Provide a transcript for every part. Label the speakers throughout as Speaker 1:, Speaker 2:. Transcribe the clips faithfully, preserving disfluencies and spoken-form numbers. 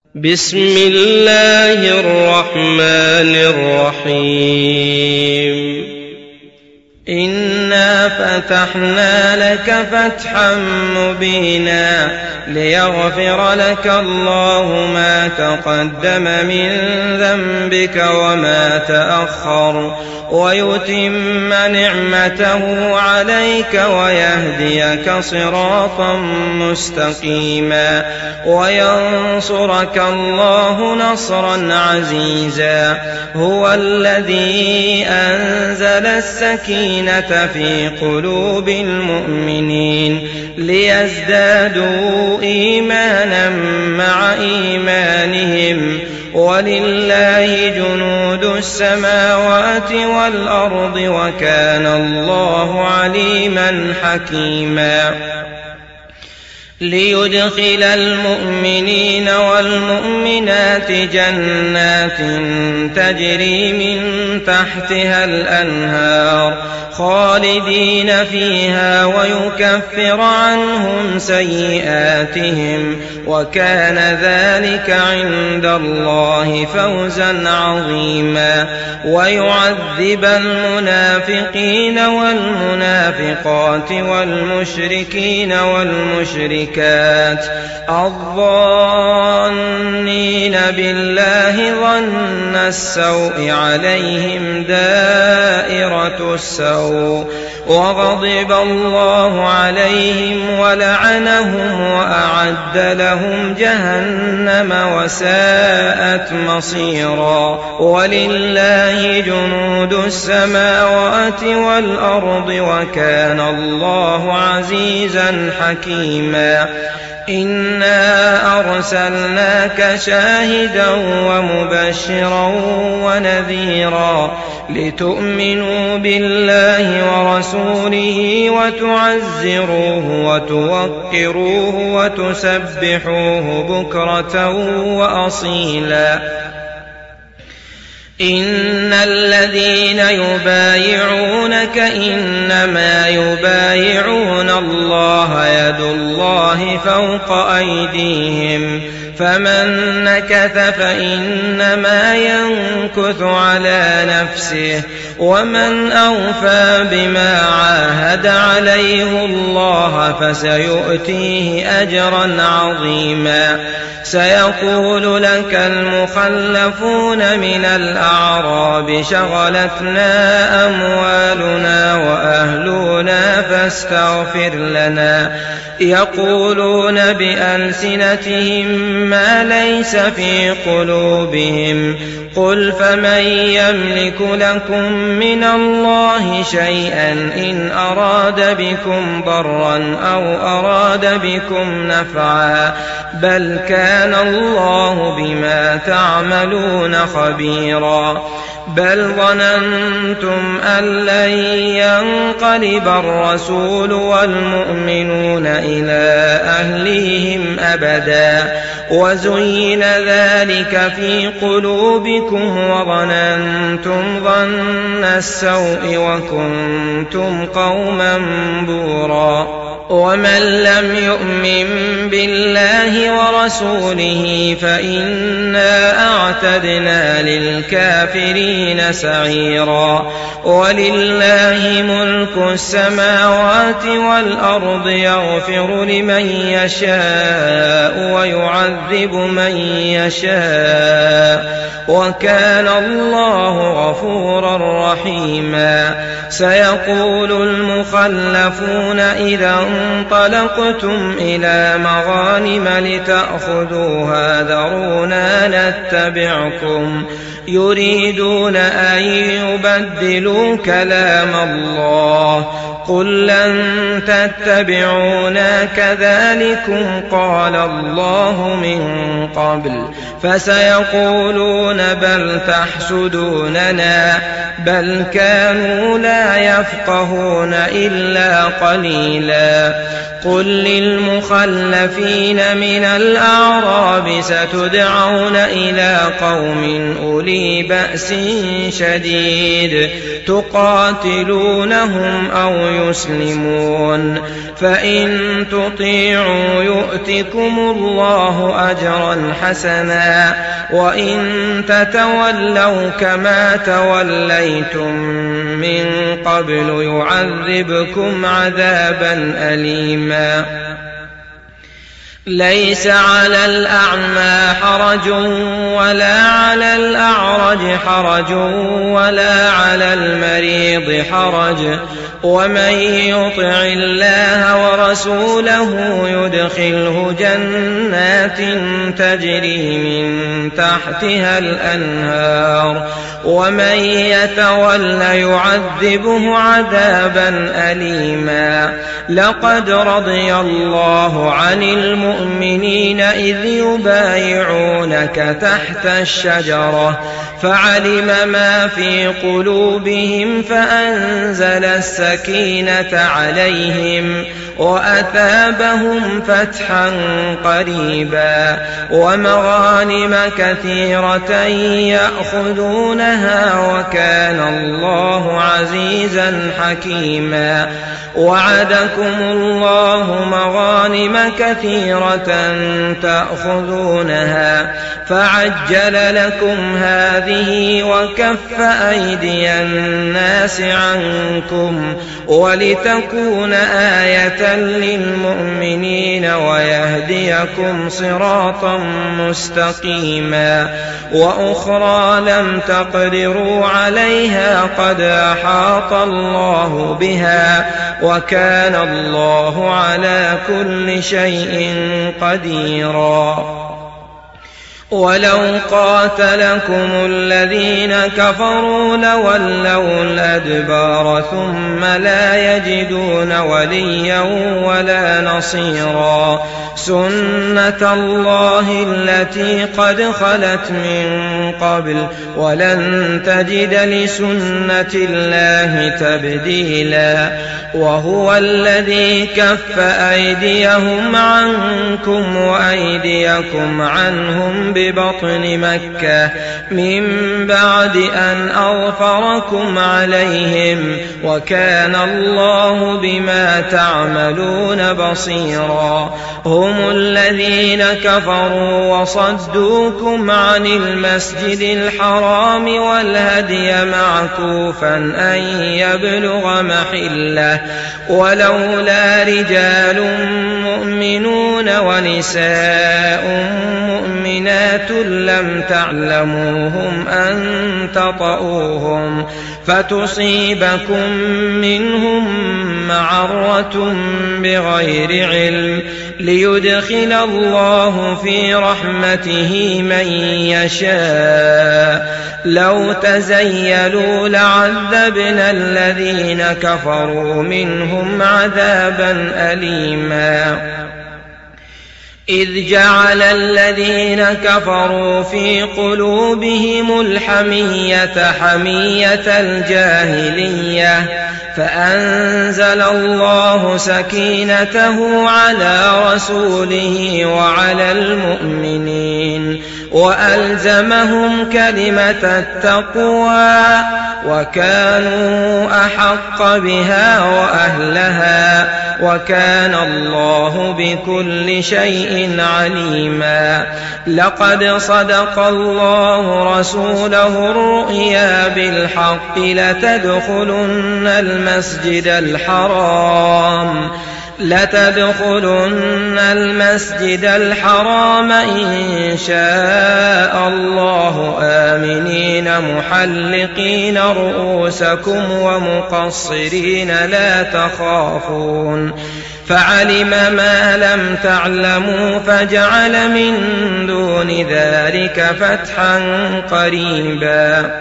Speaker 1: بسم الله الرحمن الرحيم إنا فتحنا لك فتحا مبينا ليغفر لك الله ما تقدم من ذنبك وما تأخر ويتم نعمته عليك ويهديك صراطا مستقيما وينصرك الله نصرا عزيزا هو الذي أنزل السكينة في قلوب المؤمنين ليزدادوا إيمانا مع إيمانهم ولله جنود السماوات والأرض وكان الله عليما حكيما ليدخل المؤمنين والمؤمنات جنات تجري من تحتها الأنهار خالدين فيها ويكفر عنهم سيئاتهم وكان ذلك عند الله فوزا عظيما ويعذب المنافقين والمنافقات والمشركين والمشركين الظانين بالله ظن السوء عليهم دائرة السوء وغضب الله عليهم ولعنهم وأعد لهم جهنم وساءت مصيرا ولله جنود السماوات والأرض وكان الله عزيزا حكيما إنا أرسلناك شاهدا ومبشرا ونذيرا لتؤمنوا بالله ورسوله وتعزروه وتوقروه وتسبحوه بكرة وأصيلا إن الذين يبايعونك إنما يبايعون الله يد الله فوق أيديهم فمن نكث فإنما ينكث على نفسه ومن أوفى بما عاهد عليه الله فسيؤتيه أجرا عظيما سيقول لك المخلفون من الأعراب شغلتنا أموالنا وأهلنا فاستغفر لنا يقولون بألسنتهم ما ليس في قلوبهم قل فمن يملك لكم من الله شيئا إن أراد بكم ضرا أو أراد بكم نفعا بل كان الله بما تعملون خبيرا بل ظننتم أن لن ينقلب الرسول والمؤمنون إلى أهليهم أبدا وزين ذلك في قلوبكم وظننتم ظن السوء وكنتم قوما بورا ومن لم يؤمن بالله ورسوله فإنا أعتدنا للكافرين سعيرا ولله ملك السماوات والأرض يغفر لمن يشاء ويعذب من يشاء وكان الله غفورا رحيما سيقول المخلفون إذا انطلقتم إلى مغانم لتأخذوها ذرونا نتبعكم يريدون أن يبدلوا كلام الله قل لن تتبعونا كذلكم قال الله من قبل فسيقولون بل تحسدوننا بل كانوا لا يفقهون إلا قليلا قل للمخلفين من الأعراب ستدعون إلى قوم أولي بأس شديد تقاتلونهم أو يسلمون فإن تطيعوا يؤتكم الله أجرا قرضا حسنا وإن تتولوا كما توليتم من قبل يعذبكم عذابا أليما ليس على الأعمى حرج ولا على الأعرج حرج ولا على المريض حرج ومن يطع الله ورسوله يدخله جنات تجري من تحتها الأنهار ومن يتول يعذبه عذابا أليما لقد رضي الله عن المؤمنين إذ يبايعونك تحت الشجرة فعلم ما في قلوبهم فأنزل السكينة عليهم وأثابهم فتحا قريبا ومغانم كثيرة يأخذونها وكان الله عزيزا حكيما وعدكم الله مغانم كثيرة تأخذونها فعجل لكم هذه وكف أيدي الناس عنكم ولتكون آية للمؤمنين ويهديكم صراطا مستقيما وأخرى لم تقدروا عليها قد أحاط الله بها وكان الله على كل شيء قديرا ولو قاتلكم الذين كفروا لولوا الأدبار ثم لا يجدون وليا ولا نصيرا سنة الله التي قد خلت من قبل ولن تجد لسنة الله تبديلا وهو الذي كف أيديهم عنكم وأيديكم عنهم ببطن مكة من بعد أن أظفركم عليهم وكان الله بما تعملون بصيرا هم الذين كفروا وصدوكم عن المسجد الحرام والهدي معكوفا أن يبلغ محله ولولا رجال مؤمنون ونساء مؤمنات لم تعلموهم أن تطؤوهم فتصيبكم منهم معرة بغير علم ليدخل الله في رحمته من يشاء لو تزيلوا لعذبنا الذين كفروا منهم عذابا أليما إذ جعل الذين كفروا في قلوبهم الحمية حمية الجاهلية فأنزل الله سكينته على رسوله وعلى المؤمنين وألزمهم كلمة التقوى وكانوا أحق بها وأهلها وكان الله بكل شيء عليما لقد صدق الله رسوله الرؤيا بالحق لتدخلن المسجد الحرام لتدخلن المسجد الحرام إن شاء الله آمنين محلقين رؤوسكم ومقصرين لا تخافون فعلم ما لم تعلموا فجعل من دون ذلك فتحا قريبا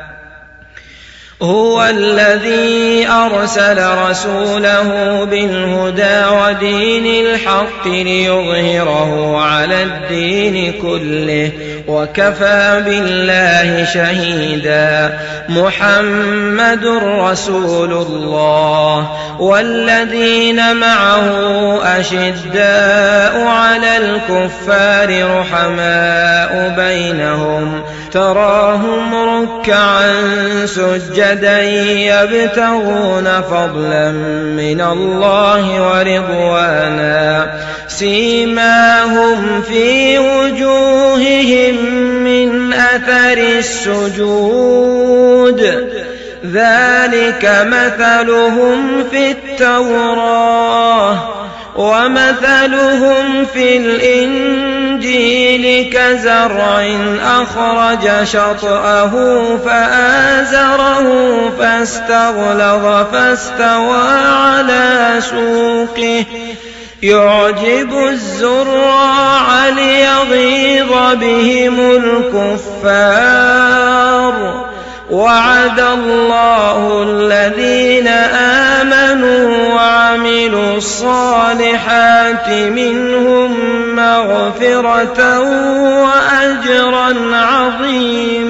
Speaker 1: هو الذي أرسل رسوله بالهدى ودين الحق ليظهره على الدين كله وكفى بالله شهيدا محمد رسول الله والذين معه أشداء على الكفار رحماء بينهم تراهم ركعا سجدا سجدا يبتغون فضلا من الله ورضوانا سيماهم في وجوههم من أثر السجود ذلك مثلهم في التوراة ومثلهم في الإنجيل كزرع أخرج شطأه فآزره فاستغلظ فاستوى على سوقه يعجب الزراع ليغيظ بهم الكفار وعد الله الذين آمنوا وعملوا الصالحات منهم مغفرة وأجرا عظيما.